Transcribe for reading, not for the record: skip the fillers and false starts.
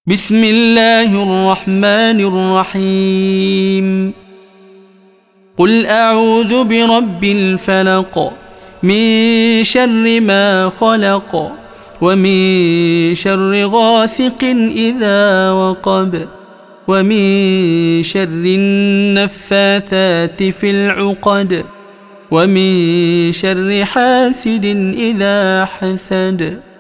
بسم الله الرحمن الرحيم قل أعوذ برب الفلق من شر ما خلق ومن شر غاسق إذا وقب ومن شر النفاثات في العقد ومن شر حاسد إذا حسد.